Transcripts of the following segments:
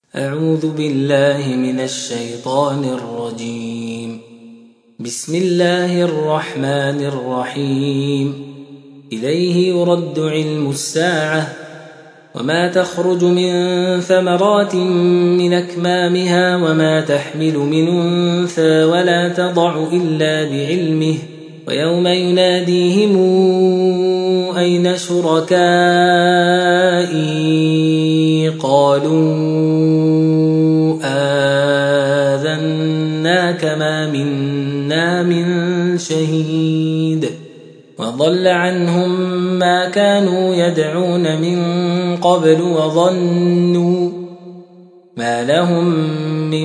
أعوذ بالله من الشيطان الرجيم. بسم الله الرحمن الرحيم. إليه يرد علم الساعة وما تخرج من ثمرات من أكمامها وما تحمل من أنثى ولا تضع إلا بعلمه ويوم يناديهم أين شركائي قالوا آذناك ما منا من شهيد وضل عنهم ما كانوا يدعون من قبل وظنوا ما لهم من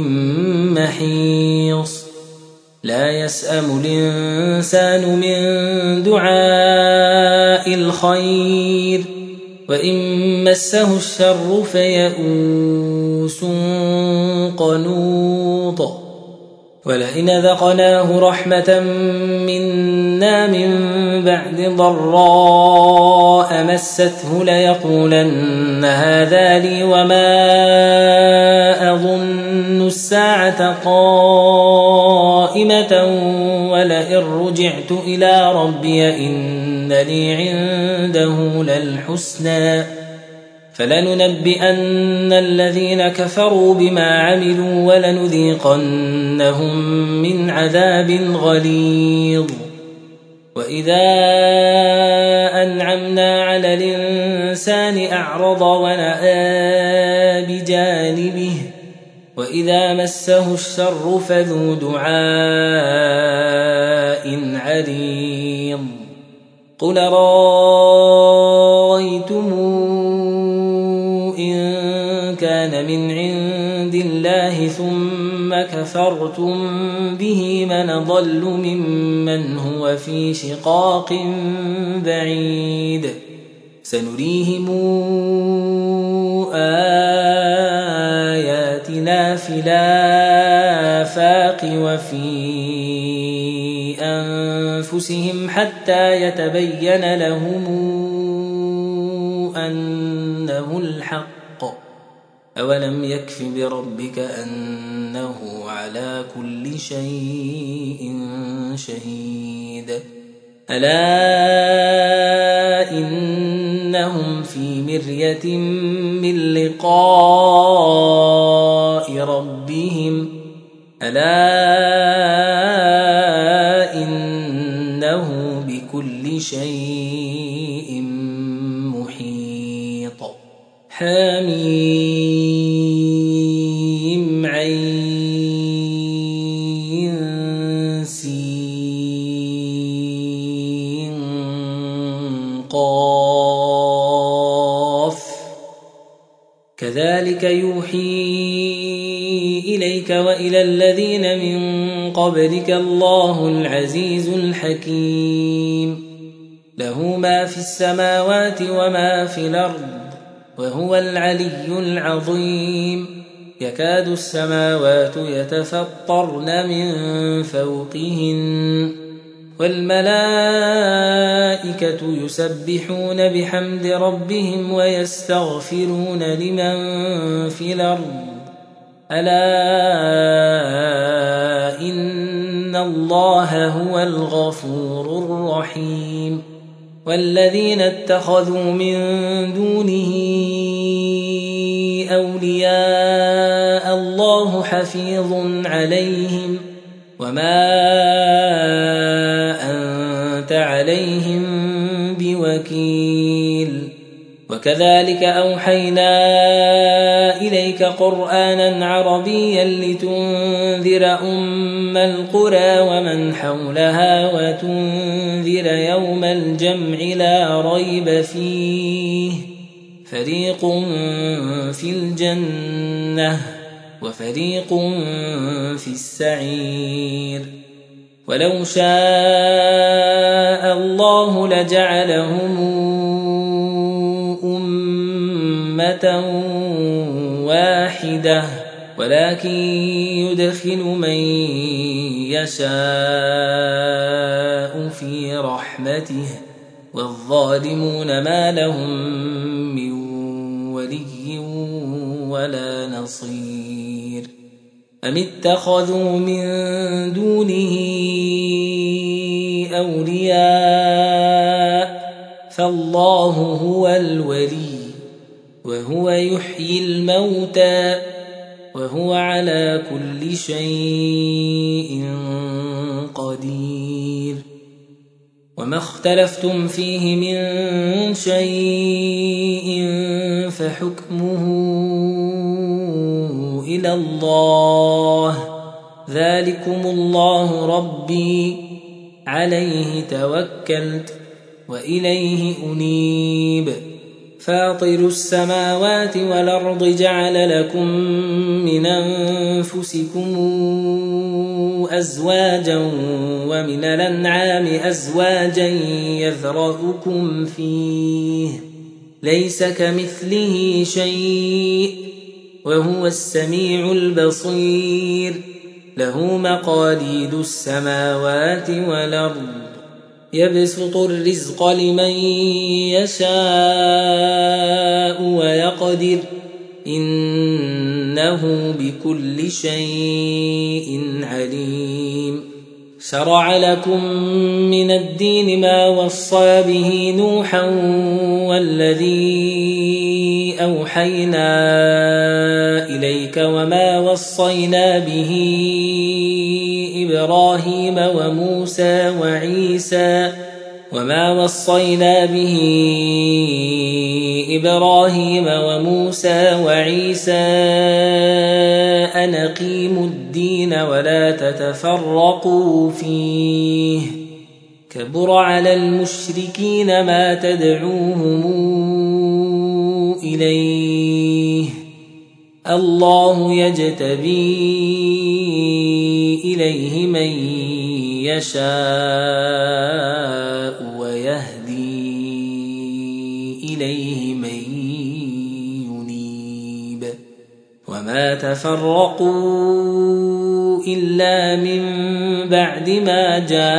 محيص لا يسأم الإنسان من دعاء الخير وإن مسه الشر فيئوس قنوط ولئن ذقناه رحمة منا من بعد ضراء مسته ليقولن هذا لي وما أظن الساعة قائمة ولئن رجعت إلى ربي إن لي عنده للحسنى فلننبئن الذين كفروا بما عملوا ولنذيقنهم من عذاب غليظ. وإذا أنعمنا على الإنسان أعرض ونأى بجانبه وإذا مسه الشر فذو دعاء عريض. قل رأيتم إن كان من عند الله ثم كفرتم به من أضل ممن هو في شقاق بعيد. سنريهم آياتنا في الآفاق وفي أنفسهم حتى يتبين لهم أنه الحق. أولم يكف بربك أنه على كل شيء شهيد. ألا إنهم في مرية من لقاء ربهم ألا إنه بكل شيء محيط. حميم عين سين قاف كذلك يوحي إليك وإلى الذين من قبلك الله العزيز الحكيم. له ما في السماوات وما في الأرض وهو العلي العظيم. يكاد السماوات يتفطرن من فوقهن والملائكة يسبحون بحمد ربهم ويستغفرون لمن في الأرض ألا إن الله هو الغفور الرحيم. والذين اتخذوا من دونه أولياء الله حفيظ عليهم وما أنت عليهم بوكيل. وكذلك أوحينا إليك قرآنا عربيا لتنذر أم القرى ومن حولها وتنذر يوم الجمع لا ريب فيه فريق في الجنة وفريق في السعير. ولو شاء الله لجعلهم أمة واحدة ولكن يدخل من يشاء في رحمته والظالمون ما لهم من ولي ولا نصير أم اتخذوا من دونه أولياء فالله هو الولي وهو يحيي الموتى وهو على كل شيء قدير وما اختلفتم فيه من شيء فحكمه إلى الله ذلكم الله ربي عليه توكلت وإليه أنيب فاطر السماوات والأرض جعل لكم من أنفسكم أزواجا ومن الأنعام أزواجا يذرأكم فيه ليس كمثله شيء وهو السميع البصير له مقاليد السماوات والأرض يبسط الرزق لمن يشاء ويقدر إنه بكل شيء عليم شرع لكم من الدين ما وصى به نوحا والذي أوحينا إليك وما وصينا به إبراهيم وموسى وعيسى أن أقيموا الدين ولا تتفرقوا فيه كبر على المشركين ما تدعوهم إليه الله يجتبي إليه من يشاء ويهدي إليه من ينيب وما تفرقوا إلا من بعد ما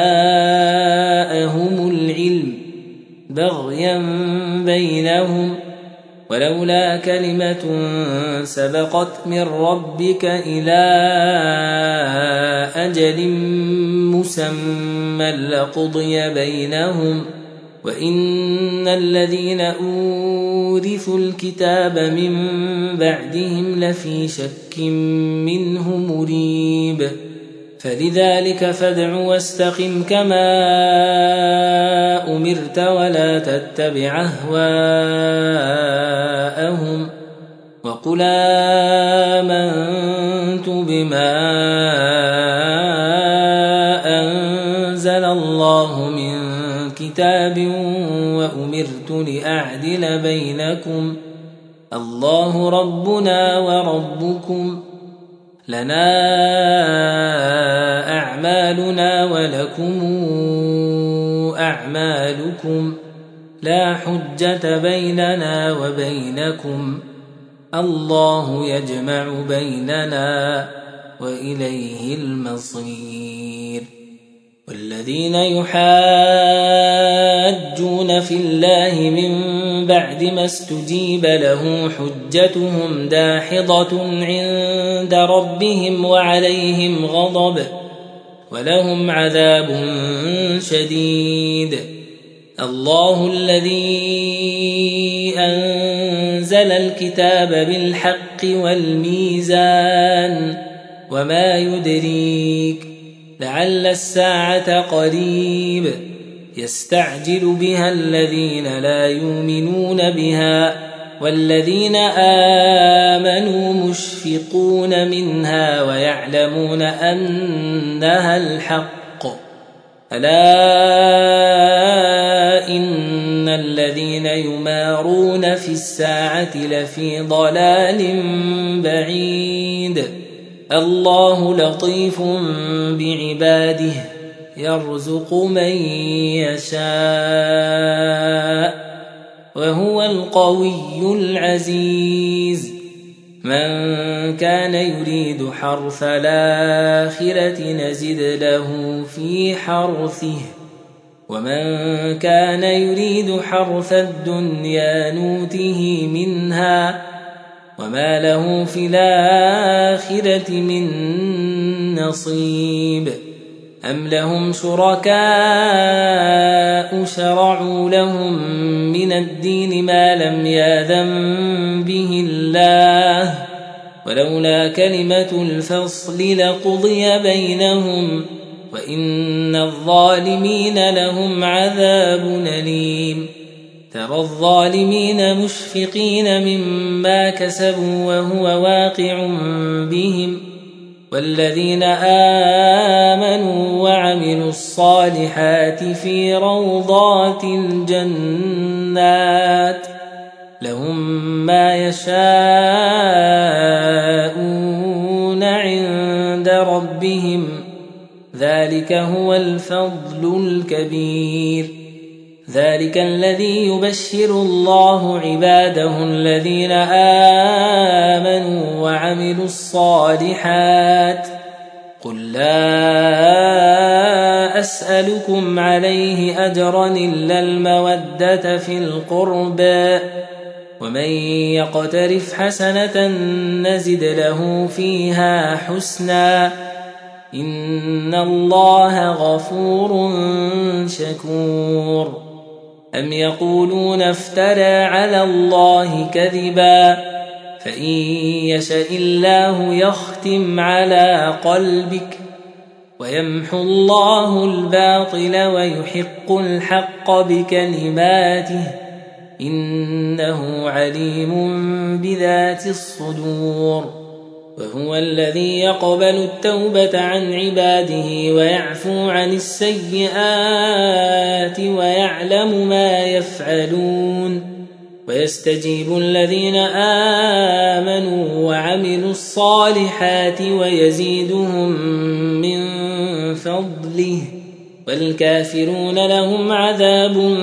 جاءهم العلم بغيا بينهم ولولا كلمة سبقت من ربك إلى أجل مسمى لقضي بينهم وإن الذين أورثوا الكتاب من بعدهم لفي شك منه مريب فلذلك فادع واستقم كما أمرت ولا تتبع أهواءهم وقل آمنت بما أنزل الله من كتاب وأمرت لأعدل بينكم الله ربنا وربكم لنا أعمالنا ولكم أعمالكم لا حجة بيننا وبينكم الله يجمع بيننا وإليه المصير والذين يحاجون في الله من بعد ما استجيب له حجتهم داحضة عند ربهم وعليهم غضب ولهم عذاب شديد الله الذي أنزل الكتاب بالحق والميزان وما يدريك لعل الساعة قريب يستعجل بها الذين لا يؤمنون بها والذين آمنوا مشفقون منها ويعلمون أنها الحق ألا إن الذين يمارون في الساعة لفي ضلال بعيد الله لطيف بعباده يرزق من يشاء وهو القوي العزيز من كان يريد حرث الآخرة نزد له في حرثه ومن كان يريد حرث الدنيا نوته منها وما له في الآخرة من نصيب أم لهم شركاء شرعوا لهم من الدين ما لم يأذن به الله ولولا كلمة الفصل لقضي بينهم وإن الظالمين لهم عذاب أليم ترى الظالمين مشفقين مما كسبوا وهو واقع بهم والذين آمنوا وعملوا الصالحات في روضات الجنات لهم ما يشاءون عند ربهم ذلك هو الفضل الكبير ذلك الذي يبشر الله عباده الذين آمنوا وعملوا الصالحات قل لا أسألكم عليه أجرا إلا المودة في القربى ومن يقترف حسنة نزد له فيها حسنا إن الله غفور شكور أم يقولون افترى على الله كذبا فإن يشاء الله يختم على قلبك ويمحو الله الباطل ويحق الحق بكلماته إنه عليم بذات الصدور وهو الذي يقبل التوبة عن عباده ويعفو عن السيئات ويعلم ما يفعلون ويستجيب الذين آمنوا وعملوا الصالحات ويزيدهم من فضله والكافرون لهم عذاب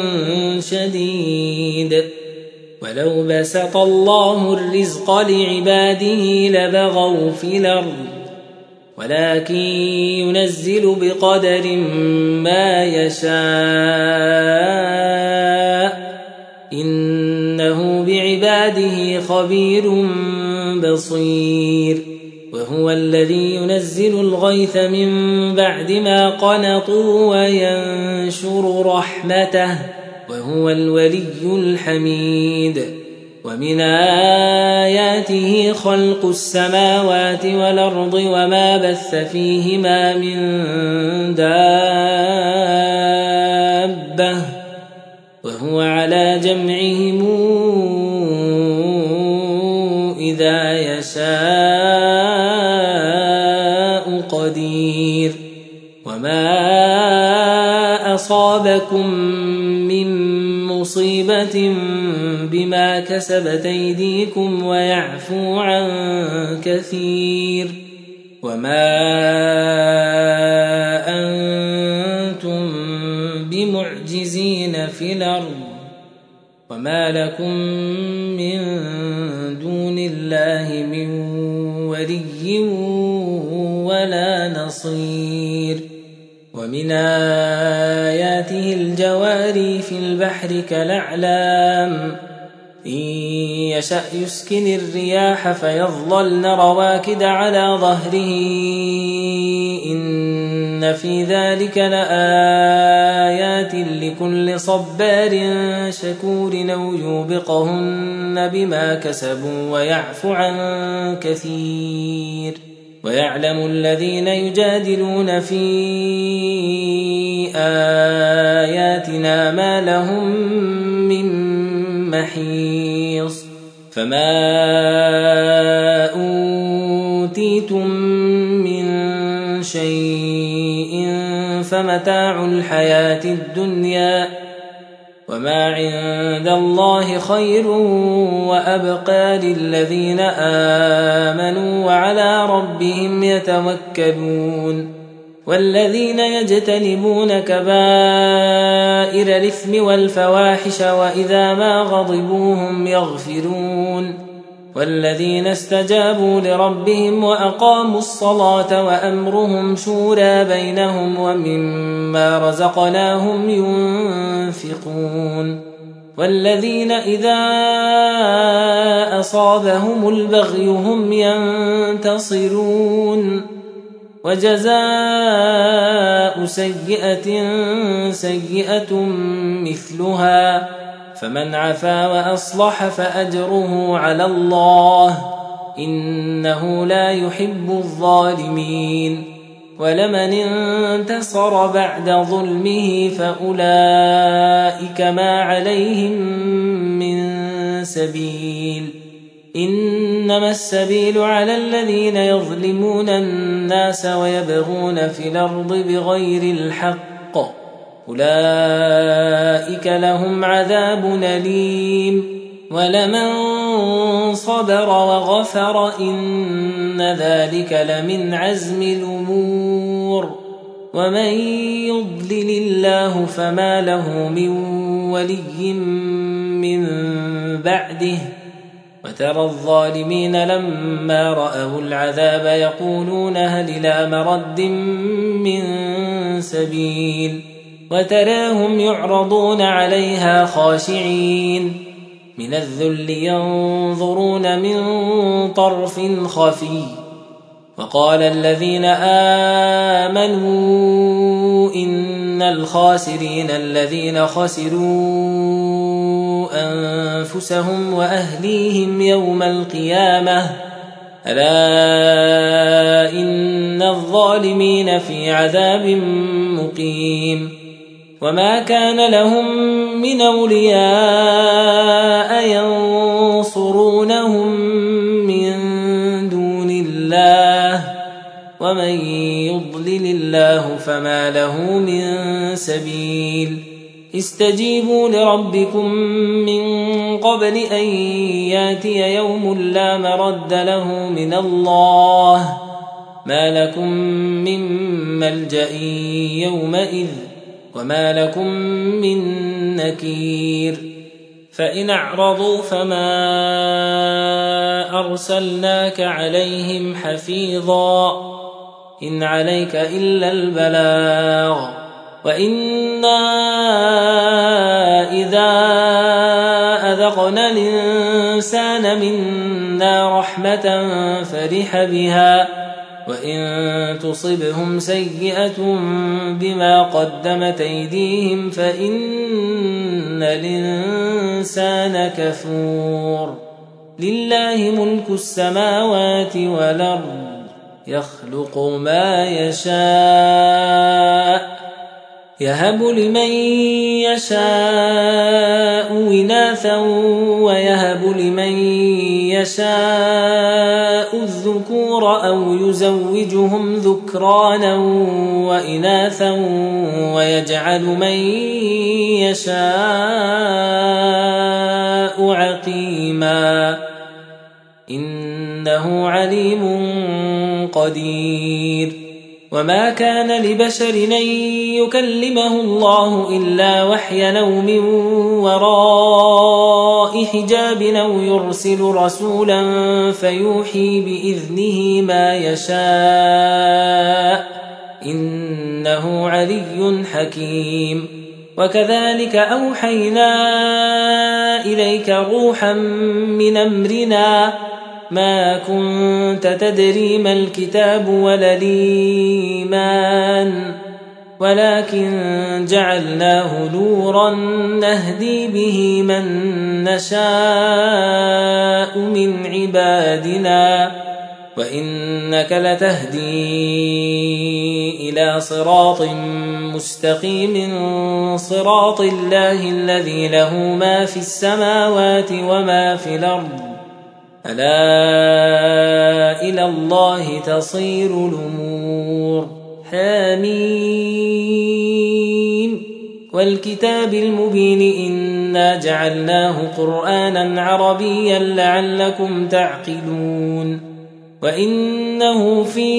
شديد ولو بسط الله الرزق لعباده لبغوا في الأرض ولكن ينزل بقدر ما يشاء إنه بعباده خبير بصير وهو الذي ينزل الغيث من بعد ما قنطوا وينشر رحمته وهو الولي الحميد ومن آياته خلق السماوات والأرض وما بث فيهما من دابة وهو على جمعهم إذا يشاء قدير وما أصابكم من مصيبة بما كسبت أيديكم ويعفو عن كثير وما أنتم بمعجزين في الأرض وما لكم من دون الله من ولي ولا نصير ومن آياته الجواري في البحر كالأعلام إن يشأ يسكن الرياح فيظللن رواكد على ظهره إن في ذلك لآيات لكل صبار شكور أو يوبقهن بما كسبوا ويعفو عن كثير ويعلم الذين يجادلون في آياتنا ما لهم من محيص فما أوتيتم من شيء فمتاع الحياة الدنيا وما عند الله خير وأبقى للذين آمنوا وعلى ربهم يتوكلون والذين يجتنبون كبائر الإثم والفواحش وإذا ما غضبوا هم يغفرون والذين استجابوا لربهم وأقاموا الصلاة وأمرهم شورى بينهم ومما رزقناهم ينفقون والذين إذا أصابهم البغي هم ينتصرون وجزاء سيئة سيئة مثلها فمن عفا وأصلح فأجره على الله إنه لا يحب الظالمين ولمن انتصر بعد ظلمه فأولئك ما عليهم من سبيل إنما السبيل على الذين يظلمون الناس ويبغون في الأرض بغير الحق أولئك لهم عذاب أليم ولمن صبر وغفر إن ذلك لمن عزم الأمور ومن يضلل الله فما له من ولي من بعده وترى الظالمين لما رأوا العذاب يقولون هل إلى مرد من سبيل وتراهم يعرضون عليها خاشعين من الذل ينظرون من طرف خفي وقال الذين آمنوا إن الخاسرين الذين خسروا أنفسهم وأهليهم يوم القيامة ألا إن الظالمين في عذاب مقيم وما كان لهم من أولياء ينصرونهم من دون الله ومن يضلل الله فما له من سبيل استجيبوا لربكم من قبل أن ياتي يوم لا مرد له من الله ما لكم من ملجأ يومئذ وما لكم من نكير فإن أعرضوا فما أرسلناك عليهم حفيظا إن عليك إلا البلاغ وإنا إذا أذقنا الإنسان منا رحمة فرح بها وإن تصبهم سيئة بما قدمت أيديهم فإن الإنسان كفور لله ملك السماوات والأرض يخلق ما يشاء يهب لمن يشاء إناثا ويهب لمن يشاء الذكور أو يزوجهم ذكرانا وإناثا ويجعل من يشاء عقيما إنه عليم قدير وما كان لبشر أن يكلمه الله إلا وحيا أو من وراء حجاب أو يرسل رسولا فيوحي بإذنه ما يشاء إنه علي حكيم وكذلك أوحينا إليك روحا من أمرنا ما كنت تدري ما الكتاب ولا الإيمان ولكن جعلناه نورا نهدي به من نشاء من عبادنا وإنك لتهدي إلى صراط مستقيم صراط الله الذي له ما في السماوات وما في الأرض ألا إلى الله تصير الأمور حميم والكتاب المبين إنا جعلناه قرآنا عربيا لعلكم تعقلون وإنه في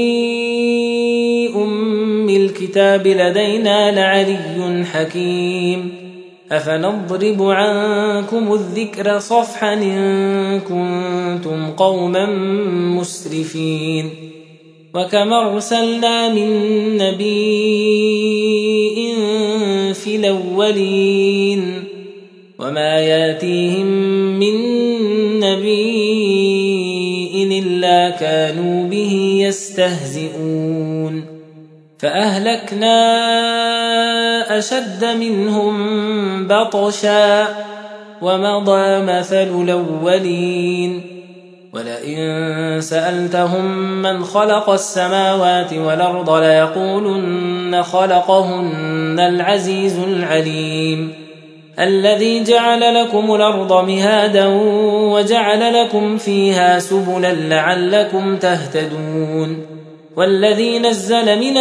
أم الكتاب لدينا لعلي حكيم أفنضرب عنكم الذكر صفحا إن كنتم قوما مسرفين وكما أرسلنا من نبي في الأولين وما ياتيهم من نبي إلا كانوا به يستهزئون فأهلكنا أشد منهم بطشا ومضى مثل الأولين ولئن سألتهم من خلق السماوات والأرض ليقولن خلقهن العزيز العليم الذي جعل لكم الأرض مهادا وجعل لكم فيها سبلا لعلكم تهتدون والذي نزل من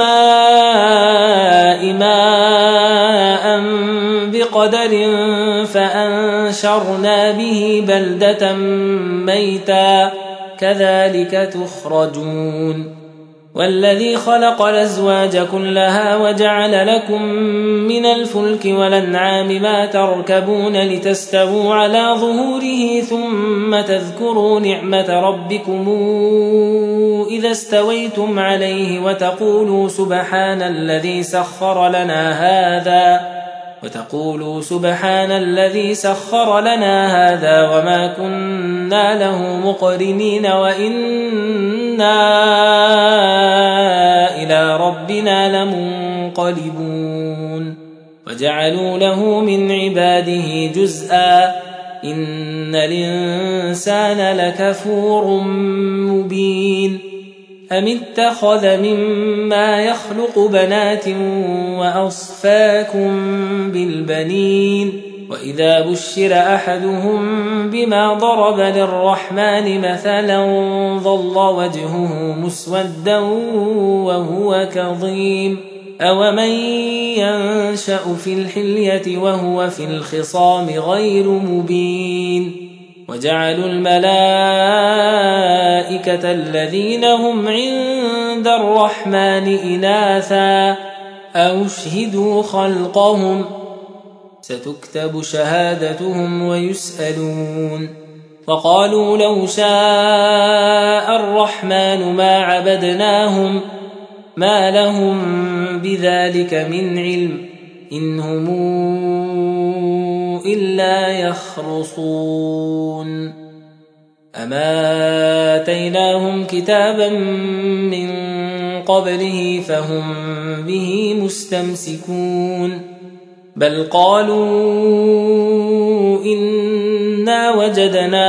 السماء ماء بقدر فأنشرنا به بلدة ميتا كذلك تخرجون والذي خلق الأزواج كلها وجعل لكم من الفلك والأنعام ما تركبون لتستووا على ظهوره ثم تذكروا نعمة ربكم إذا استويتم عليه وتقولوا سبحان الذي سخر لنا هذا وما كنا له مقرنين وإنا إلى ربنا لمنقلبون وجعلوا له من عباده جزءا إن الإنسان لكفور مبين أم اتخذ مما يخلق بنات وأصفاكم بالبنين وإذا بشر أحدهم بما ضرب للرحمن مثلا ظل وجهه مسودا وهو كظيم أومن ينشأ في الحلية وهو في الخصام غير مبين وجعلوا الملائكة الذين هم عند الرحمن إناثا أو شهدوا خلقهم ستكتب شهادتهم ويسألون وقالوا لو شاء الرحمن ما عبدناهم ما لهم بذلك من علم إن هم إلا يخرصون أما آتيناهم كتابا من قبله فهم به مستمسكون بل قالوا إنا وجدنا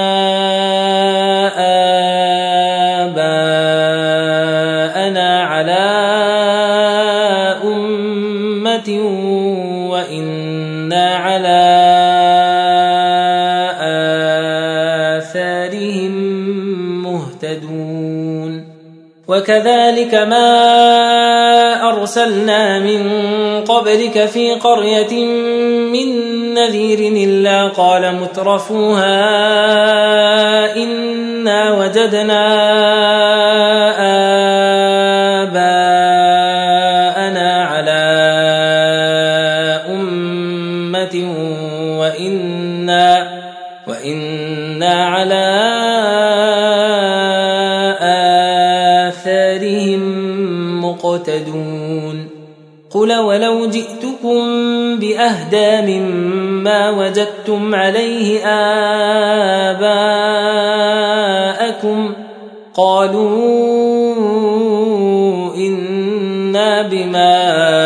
آباءنا على أمة وإنا على آثارهم مهتدون وكذلك ما أرسلنا من قبلك في قرية من نذير إلا قال مترفوها إنا وجدنا آباءنا على أمة وإنا على آثارهم مقتدون قل ولو جئتكم بأهدى مما وجدتم عليه آباءكم قالوا إنا بما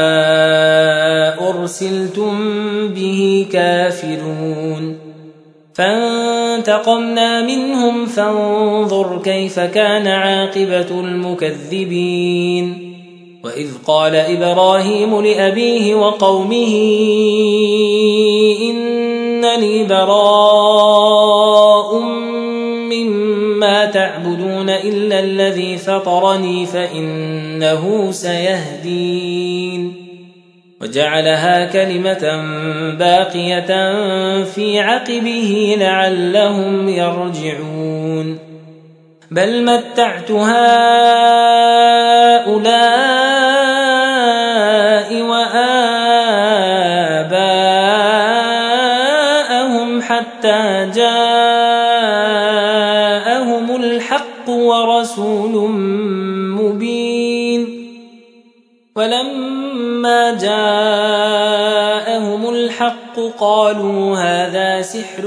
أرسلتم به كافرون فانتقمنا منهم فانظر كيف كان عاقبة المكذبين وإذ قال إبراهيم لأبيه وقومه إنني براء مما تعبدون إلا الذي فطرني فإنه سيهدين وجعلها كلمة باقية في عقبه لعلهم يرجعون بل متعت هؤلاء وآباءهم حتى جاءهم الحق ورسول مبين. ولما جاءهم الحق قالوا هذا سحر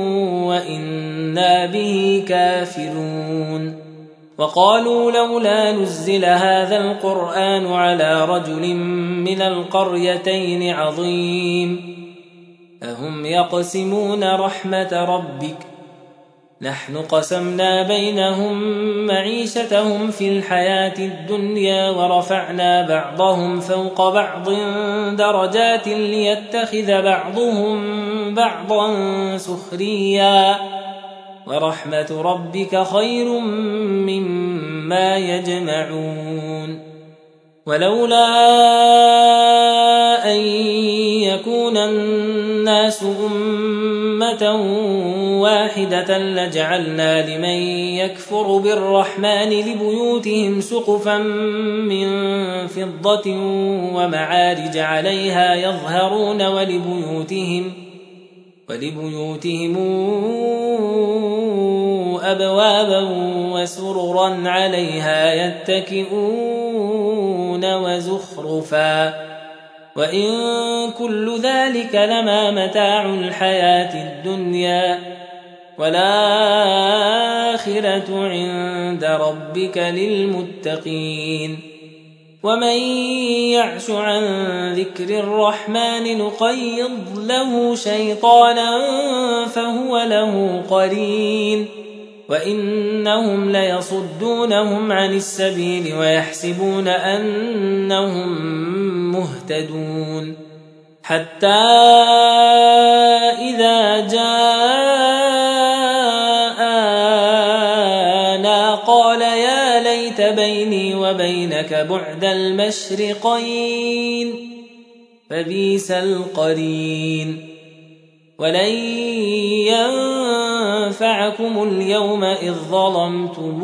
وإنا به كافرون. وقالوا لولا نزل هذا القرآن على رجل من القريتين عظيم. أهم يقسمون رحمة ربك نحن قسمنا بينهم معيشتهم في الحياة الدنيا ورفعنا بعضهم فوق بعض درجات ليتخذ بعضهم بعضا سخريا ورحمة ربك خير مما يجمعون. ولولا أن يكون الناس أمة واحدة لجعلنا لمن يكفر بالرحمن لبيوتهم سقفا من فضة ومعارج عليها يظهرون ولبيوتهم أبوابا وسررا عليها يتكئون وزخرفا وإن كل ذلك لما متاع الحياة الدنيا والآخرة عند ربك للمتقين. ومن يعش عن ذكر الرحمن نقيض له شيطانا فهو له قرين وإنهم ليصدونهم عن السبيل ويحسبون أنهم مهتدون. حتى إذا جاءنا قال يا ليت بيني وبينك بعد المشرقين فبئس القرين. ولن ينفعكم اليوم إذ ظلمتم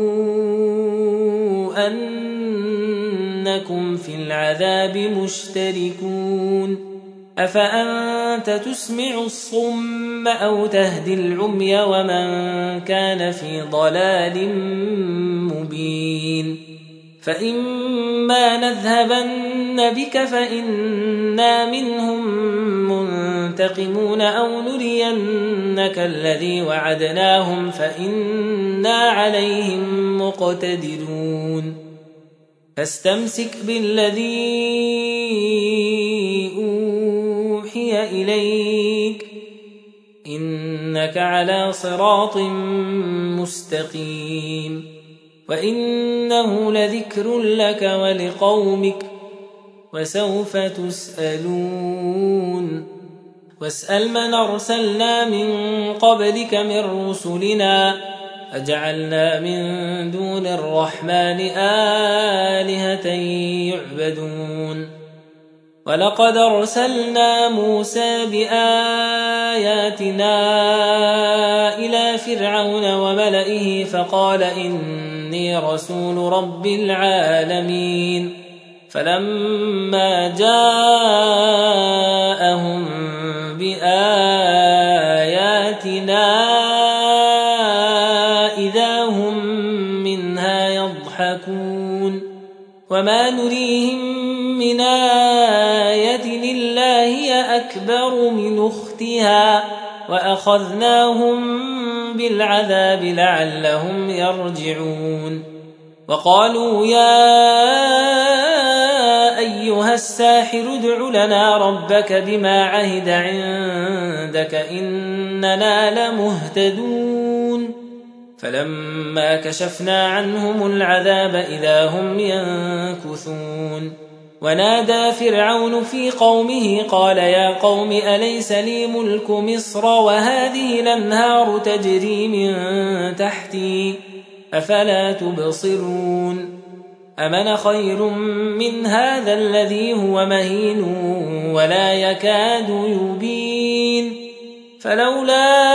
أنكم في العذاب مشتركون. أفأنت تسمع الصم أو تهدي العمي ومن كان في ضلال مبين. فإما نذهبن بك فإنا منهم منتقمون أو نرينك الذي وعدناهم فإنا عليهم مقتدرون. فاستمسك بالذي أوحي إليك إنك على صراط مستقيم. وإنه لذكر لك ولقومك وسوف تسألون. واسأل من أرسلنا من قبلك من رسلنا أجعلنا من دون الرحمن آلهة يعبدون. ولقد أرسلنا موسى بآياتنا إلى فرعون وملئه فقال إني رسول رب العالمين. فلما جاءهم بآياتنا إذا هم منها يضحكون. وما نريهم من آية إلا هي أكبر من أختها وأخذناهم بالعذاب لعلهم يرجعون. وقالوا يا أيها الساحر ادع لنا ربك بما عهد عندك إننا لمهتدون. فلما كشفنا عنهم العذاب إذا هم ينكثون. ونادى فرعون في قومه قال يا قوم أليس لي ملك مصر وهذه الأنهار تجري من تحتي أفلا تبصرون. أمن خير من هذا الذي هو مهين ولا يكاد يبين. فلولا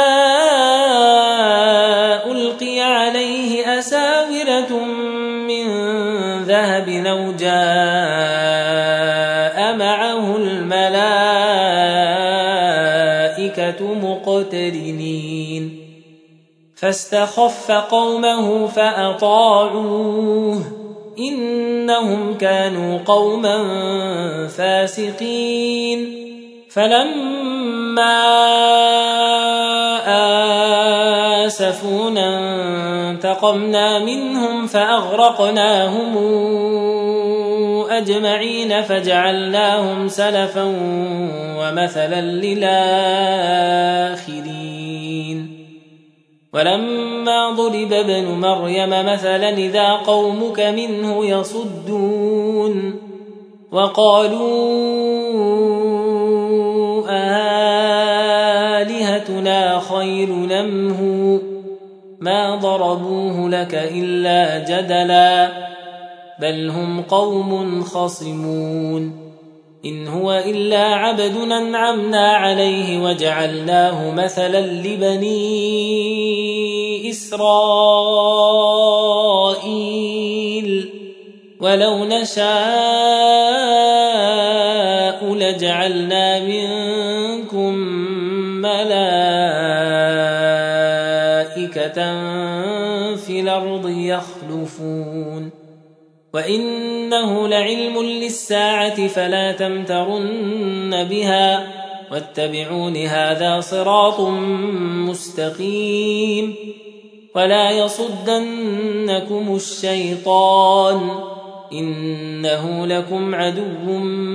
ألقي عليه أساورة من ذهب لو جاء معه الملائكة مقترنين. مقترنين فاستخف قومه فأطاعوه إنهم كانوا قوما فاسقين فلما آسفونا انتقمنا منهم فأغرقناهم أجمعين فجعلناهم سلفا ومثلا للآخرين ولما ضرب ابن مريم مثلا إذا قومك منه يصدون وقالوا آلهتنا خير أم هو ما ضربوه لك إلا جدلا بل هم قوم خصمون إن هو إلا عبد أنعمنا عليه وجعلناه مثلا لبني إسرائيل ولو نشاء لجعلنا منكم ملائكة في الأرض يخلفون وإنه لعلم للساعة فلا تمترن بها واتبعون هذا صراط مستقيم ولا يصدنكم الشيطان إنه لكم عدو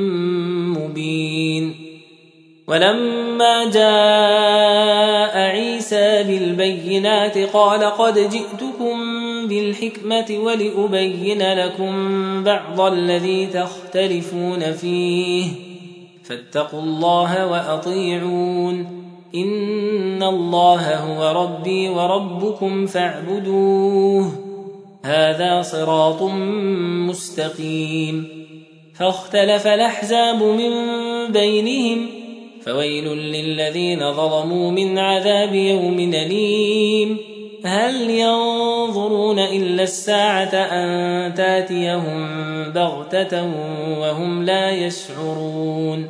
مبين ولما جاء عيسى بالبينات قال قد جئتكم بالحكمة ولأبين لكم بعض الذي تختلفون فيه فاتقوا الله وأطيعون إن الله هو ربي وربكم فاعبدوه هذا صراط مستقيم فاختلف الأحزاب من بينهم فويل للذين ظلموا من عذاب يوم أليم هل ينظرون إلا الساعة أن تاتيهم بغتة وهم لا يشعرون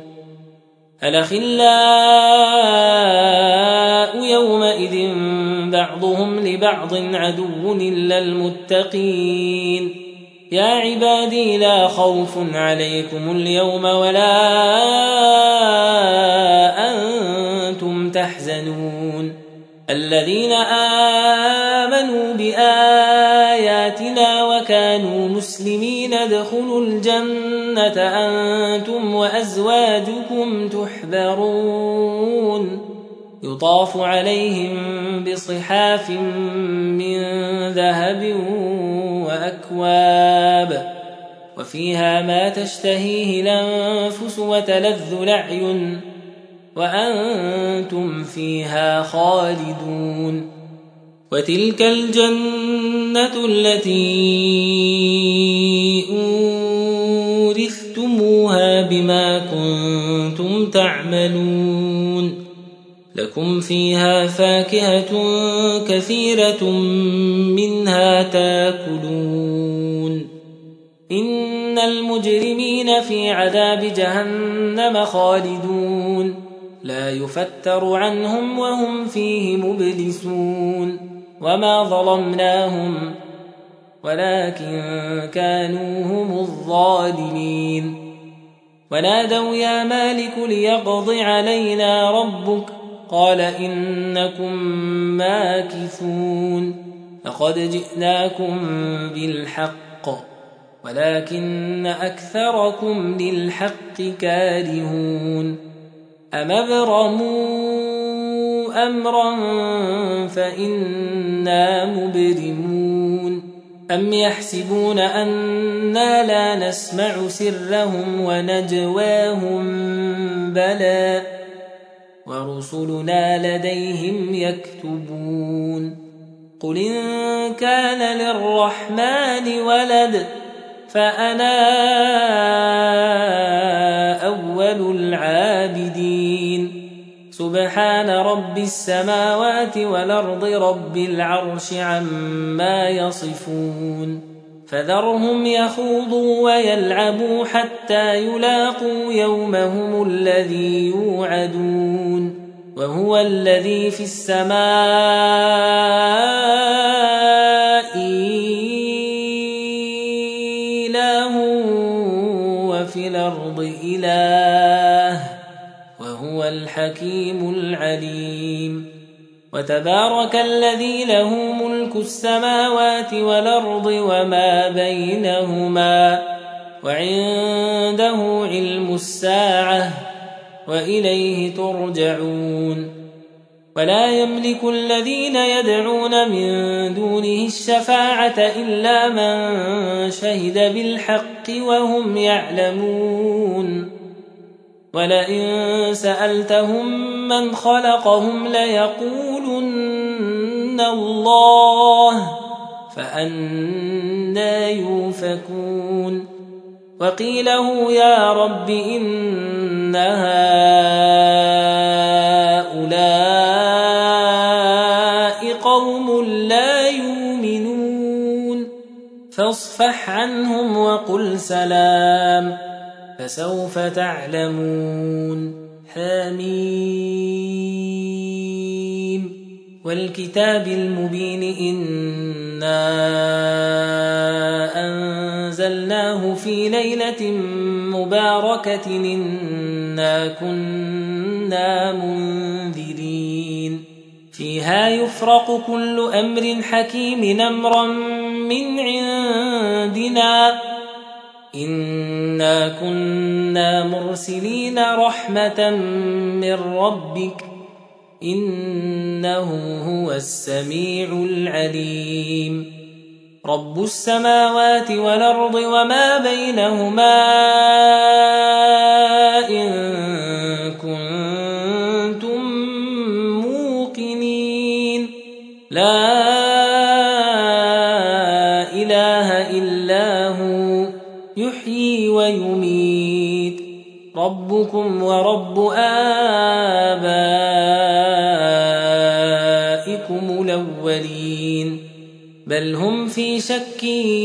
الأخلاء يومئذ بعضهم لبعض عدو إلا المتقين يا عبادي لا خوف عليكم اليوم ولا أنتم تحزنون الذين آمنوا بآياتنا وكانوا مسلمين ادخلوا الجنة أنتم وأزواجكم تحبرون يطاف عليهم بصحاف من ذهب وأكواب وفيها ما تشتهيه الأنفس وتلذ الأعين وأنتم فيها خالدون وتلك الجنة التي أورثتموها بما كنتم تعملون لكم فيها فاكهة كثيرة منها تاكلون إن المجرمين في عذاب جهنم خالدون لا يفتر عنهم وهم فيه مبلسون وما ظلمناهم ولكن كانوا هم الظالمين ونادوا يا مالك ليقض علينا ربك قال إنكم ماكثون لقد جئناكم بالحق ولكن أكثركم للحق كارهون أم ابرموا أمرا فإنا مبرمون أم يحسبون أنا لا نسمع سرهم ونجواهم بلى ورسلنا لديهم يكتبون قل إن كان للرحمن ولد فأنا أول العابدين سبحان رب السماوات والأرض رب العرش عما يصفون فذرهم يخوضوا ويلعبوا حتى يلاقوا يومهم الذي يوعدون وهو الذي في السماء إله وفي الأرض إله وهو الحكيم العليم. وتبارك الذي له ملك السماوات والأرض وما بينهما وعنده علم الساعة وإليه ترجعون. ولا يملك الذين يدعون من دونه الشفاعة إلا من شهد بالحق وهم يعلمون. ولئن سألتهم من خلقهم ليقولن الله فأنى يؤفكون. وقيله يا رب إن هؤلاء قوم لا يؤمنون فاصفح عنهم وقل سلام فسوف تعلمون. حميم. والكتاب المبين إنا أنزلناه في ليلة مباركة إنا كنا منذرين فيها يفرق كل أمر حكيم أمرا من عندنا إنا كنا مرسلين رحمة من ربك إنه هو السميع العليم. رب السماوات والأرض وما بينهما إن كنتم موقنين. لا إله إلا هو يحيي ويميت. ربكم ورب آبائكم الأولين بل هم في شك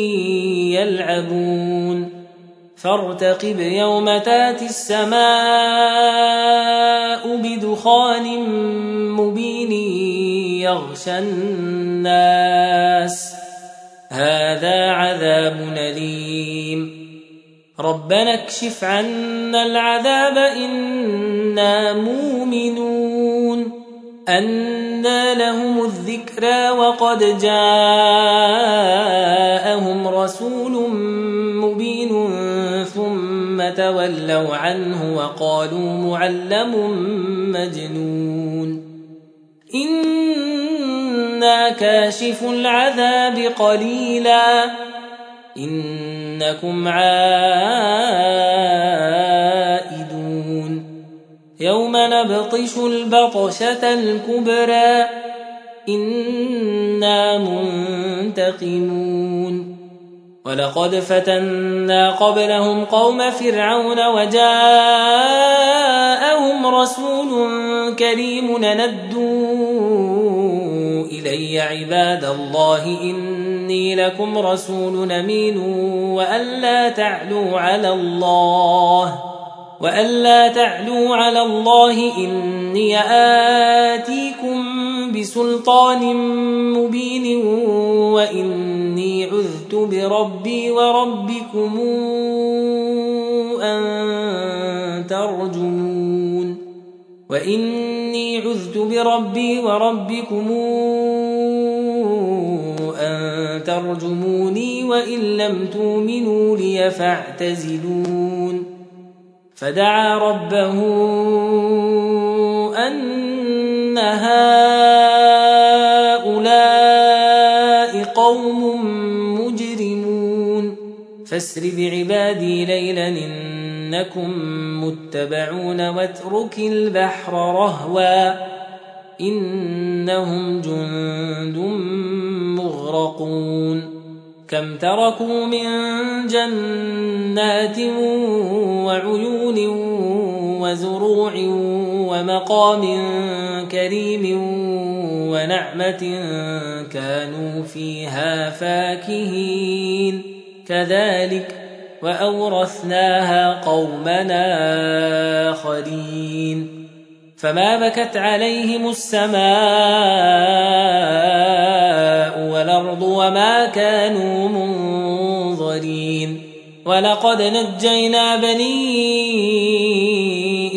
يلعبون. فارتقب يوم تاتي السماء بدخان مبين يغشى الناس هذا عذاب أليم. ربنا اكشف عنا العذاب إنا مؤمنون. أنى لهم الذكرى وقد جاءهم رسول مبين ثم تولوا عنه وقالوا معلم مجنون. إنا كاشف العذاب قليلا إنكم عائدون. يوم نبطش البطشة الكبرى إنا منتقمون. ولقد فتنا قبلهم قوم فرعون وجاءهم رسول كريم ندوا إلي عباد الله إني لكم رسول أمين وألا تعلوا على الله إني آتيكم بسلطان مبين وإني عذت بربي وربكم أن ترجموني وإن لم تؤمنوا لي فاعتزلون. فدعا ربه أن هؤلاء قوم مجرمون فاسر بعبادي ليلا إنكم متبعون واترك البحر رهوا إنهم جند مغرقون. كم تركوا من جنات وعيون وزروع ومقام كريم ونعمة كانوا فيها فاكهين كذلك وأورثناها قومنا آخرين. فما بكت عليهم السماء والأرض وما كانوا منظرين ولقد نجينا بني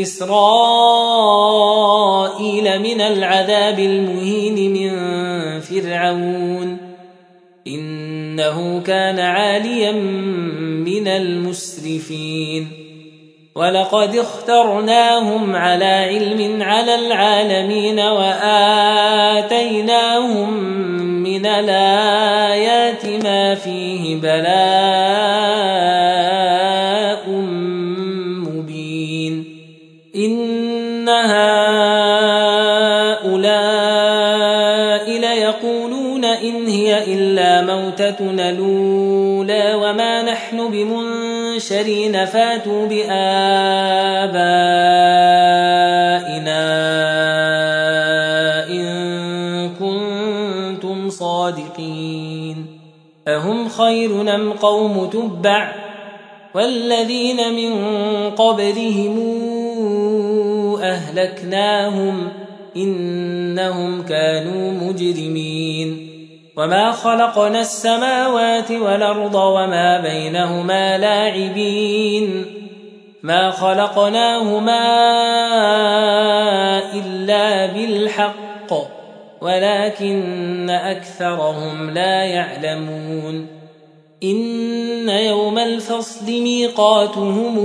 إسرائيل من العذاب المهين من فرعون إنه كان عاليا من المسرفين ولقد اخترناهم على علم على العالمين وآتيناهم من الآيات ما فيه بلاء مبين إن هؤلاء ليقولون إن هي إلا موتتنا الأولى وما نحن بمنشرين فاتوا بآبائنا إن كنتم صادقين أهم خير أم قوم تبع والذين من قبلهم أهلكناهم إنهم كانوا مجرمين وما خلقنا السماوات والأرض وما بينهما لاعبين ما خلقناهما إلا بالحق ولكن أكثرهم لا يعلمون إن يوم الفصل ميقاتهم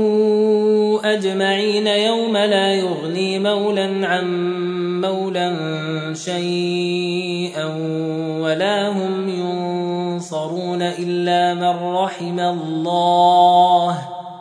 أجمعين يوم لا يغني مولا عن مولا شيئا ولا هم ينصرون إلا من رحم الله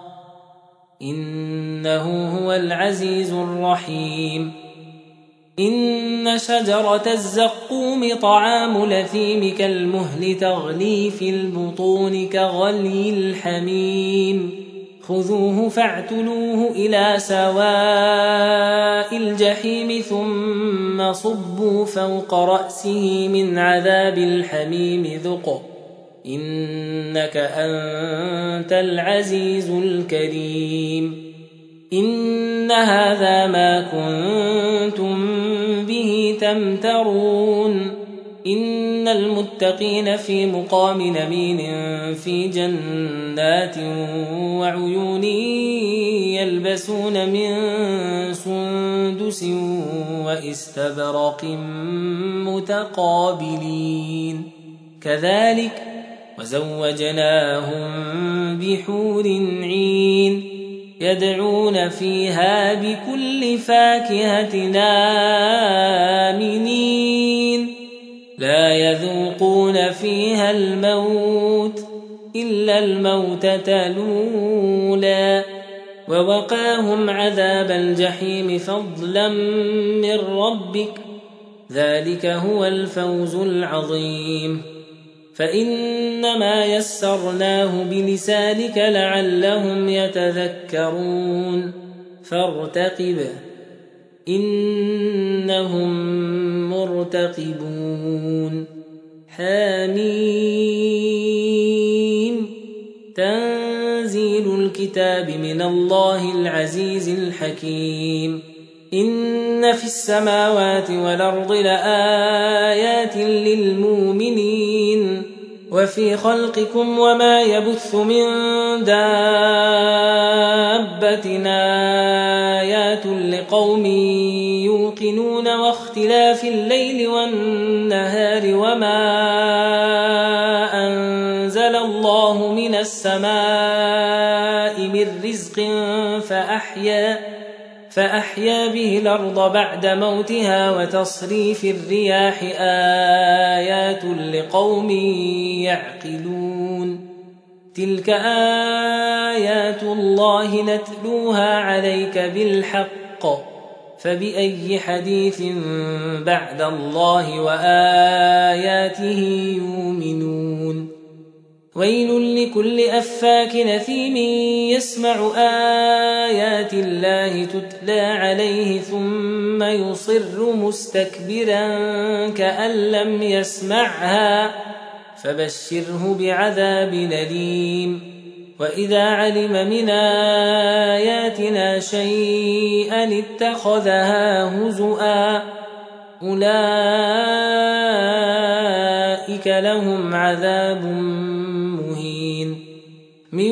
إنه هو العزيز الرحيم إن شجرة الزقوم طعام الأثيم كالمهل تغلي في البطون كغلي الحميم خذوه فاعتلوه إلى سواء الجحيم ثم صبوا فوق رأسه من عذاب الحميم ذق إنك أنت العزيز الكريم إن هذا ما كنتم به تمترون إن المتقين في مقام أمين في جنات وعيون يلبسون من سندس واستبرق متقابلين كذلك وزوجناهم بحور عين يدعون فيها بكل فاكهة آمنين لا يذوقون فيها الموت إلا الموتة الأولى ووقاهم عذاب الجحيم فضلا من ربك ذلك هو الفوز العظيم فإنما يسرناه بلسانك لعلهم يتذكرون فارتقب إنهم مرتقبون حميم تنزيل الكتاب من الله العزيز الحكيم إن في السماوات والأرض لآيات للمؤمنين وفي خلقكم وما يبث من دابة آيات لقوم يوقنون واختلاف الليل والنهار وما أنزل الله من السماء من رزق فأحيا به الأرض بعد موتها وتصريف الرياح آيات لقوم يعقلون تلك آيات الله نتلوها عليك بالحق فبأي حديث بعد الله وآياته يؤمنون ويل لكل أفاك نثيم يسمع آيات الله تتلى عليه ثم يصر مستكبرا كأن لم يسمعها فبشره بعذاب أليم وإذا علم من آياتنا شيئا اتخذها هزؤا أولئك لهم عذاب مهين من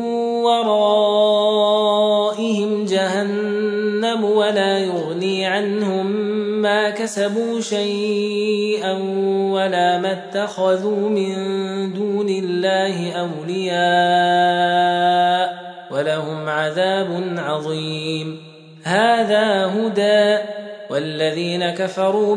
ورائهم جهنم ولا يغني عنهم ما كسبوا شيئا ولا ما اتخذوا من دون الله أولياء ولهم عذاب عظيم هذا هدى والذين كفروا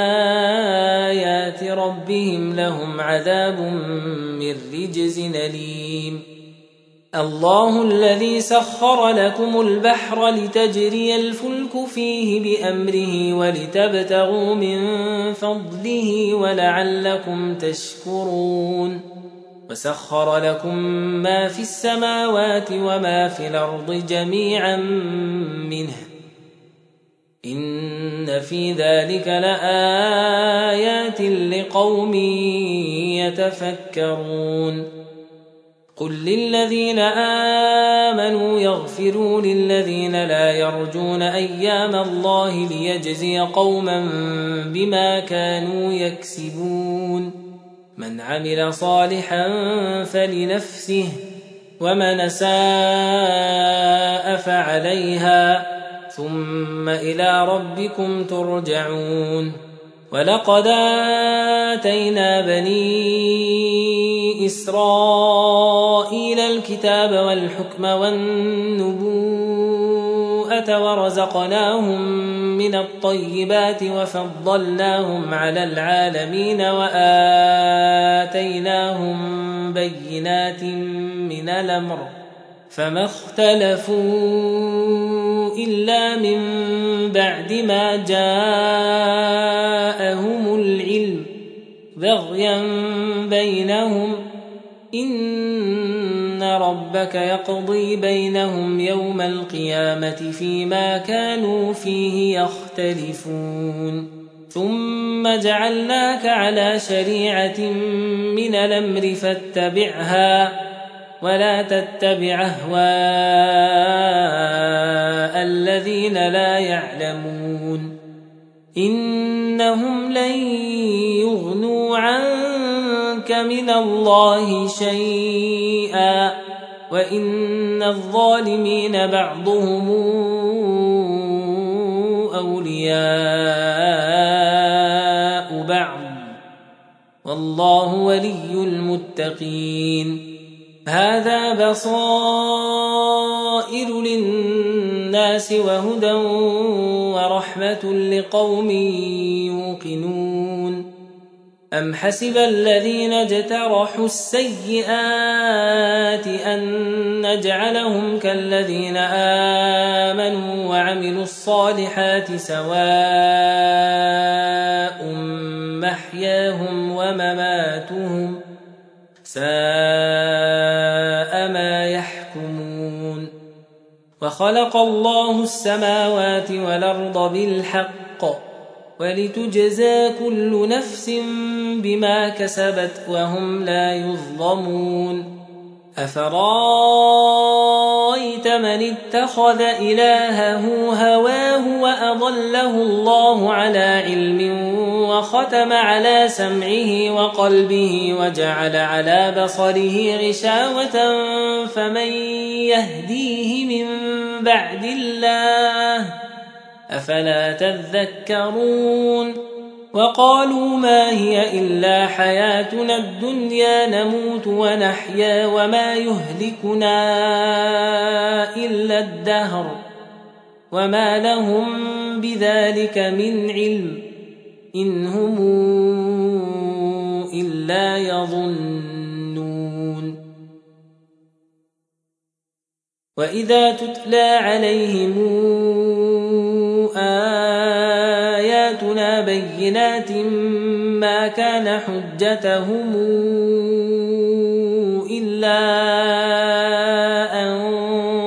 بآيات ربهم لهم عذاب من رجز أليم الله الذي سخر لكم البحر لتجري الفلك فيه بأمره ولتبتغوا من فضله ولعلكم تشكرون وسخر لكم ما في السماوات وما في الأرض جميعا منه إن في ذلك لآيات لقوم يتفكرون قل للذين آمنوا يغفروا للذين لا يرجون أيام الله ليجزي قوما بما كانوا يكسبون من عمل صالحا فلنفسه ومن أساء فعليها ثم إلى ربكم ترجعون ولقد آتينا بني إسرائيل الكتاب والحكم والنبوءة ورزقناهم من الطيبات وفضلناهم على العالمين وآتيناهم بينات من الأمر فما اختلفوا إلا من بعد ما جاءهم العلم بغيا بينهم إن ربك يقضي بينهم يوم القيامة فيما كانوا فيه يختلفون ثم جعلناك على شريعة من الأمر فاتبعها ولا تتبع أهواء الذين لا يعلمون إنهم لن يغنوا عنك من الله شيئا وإن الظالمين بعضهم أولياء بعض والله ولي المتقين هذا بصائر للناس وهدى ورحمة لقوم يوقنون أم حسب الذين اجترحوا السيئات أن نجعلهم كالذين آمنوا وعملوا الصالحات سواء محياهم ومماتهم ساء ما يحكمون وخلق الله السماوات والأرض بالحق ولتجزى كل نفس بما كسبت وهم لا يظلمون أفرايت من اتخذ إلهه هواه وأضله الله على علم وختم على سمعه وقلبه وجعل على بصره غشاوة فمن يهديه من بعد الله أفلا تذكرون وقالوا ما هي إلا حياتنا الدنيا نموت ونحيا وما يهلكنا إلا الدهر وما لهم بذلك من علم إن هم إلا يظنون وإذا تتلى عليهم آياتنا بينات ما كان حجتهم إلا أن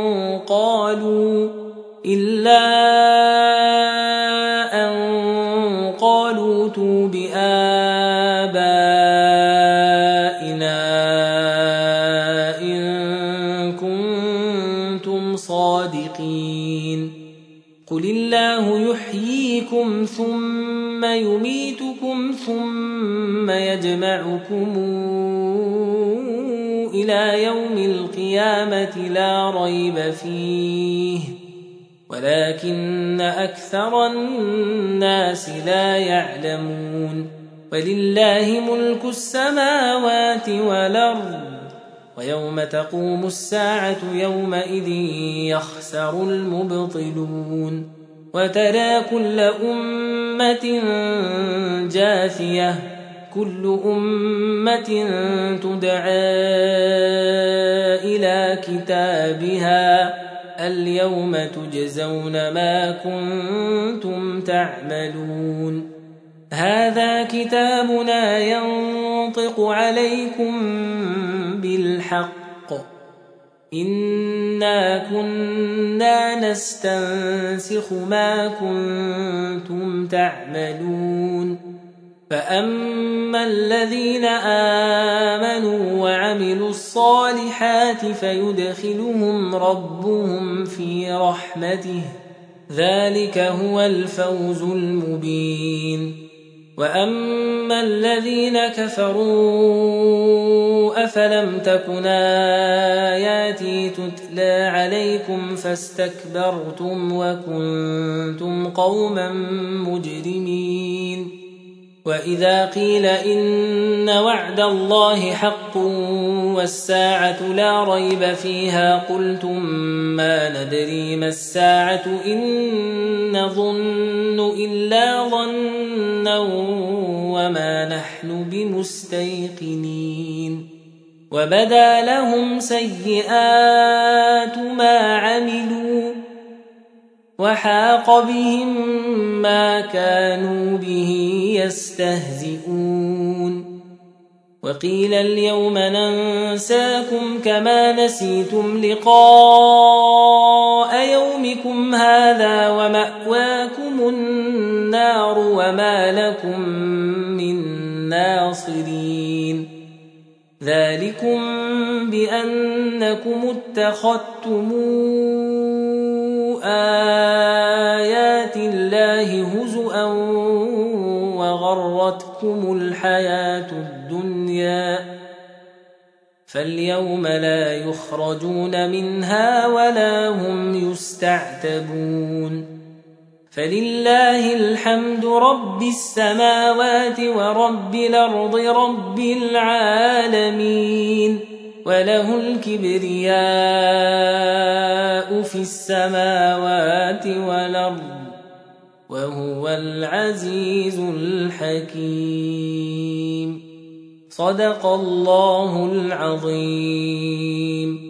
قالوا ائتوا بآبائنا إن يحييكم ثم يميتكم ثم يجمعكم إلى يوم القيامة لا ريب فيه ولكن أكثر الناس لا يعلمون ولله ملك السماوات والأرض ويوم تقوم الساعة يومئذ يخسر المبطلون وترى كل أمة جاثية كل أمة تدعى إلى كتابها اليوم تجزون ما كنتم تعملون هذا كتابنا ينطق عليكم بالحق إنا كنا نستنسخ ما كنتم تعملون فأما الذين آمنوا وعملوا الصالحات فيدخلهم ربهم في رحمته ذلك هو الفوز المبين وأما الذين كفروا أفلم تكن آياتي تتلى عليكم فاستكبرتم وكنتم قوما مجرمين وإذا قيل إن وعد الله حق والساعة لا ريب فيها قلتم ما ندري ما الساعة إن نظن إلا ظنا وما نحن بمستيقنين وبدا لهم سيئات ما عملوا وحاق بهم ما كانوا به يستهزئون وقيل اليوم ننساكم كما نسيتم لقاء يومكم هذا ومأواكم النار وما لكم من ناصرين ذلكم بأنكم اتخذتم آيات الله هزؤا وغرتكم الحياة الدنيا فاليوم لا يخرجون منها ولا هم يستعتبون فلله الحمد رب السماوات ورب الأرض رب العالمين وله الكبرياء في السماوات والأرض وهو العزيز الحكيم صدق الله العظيم.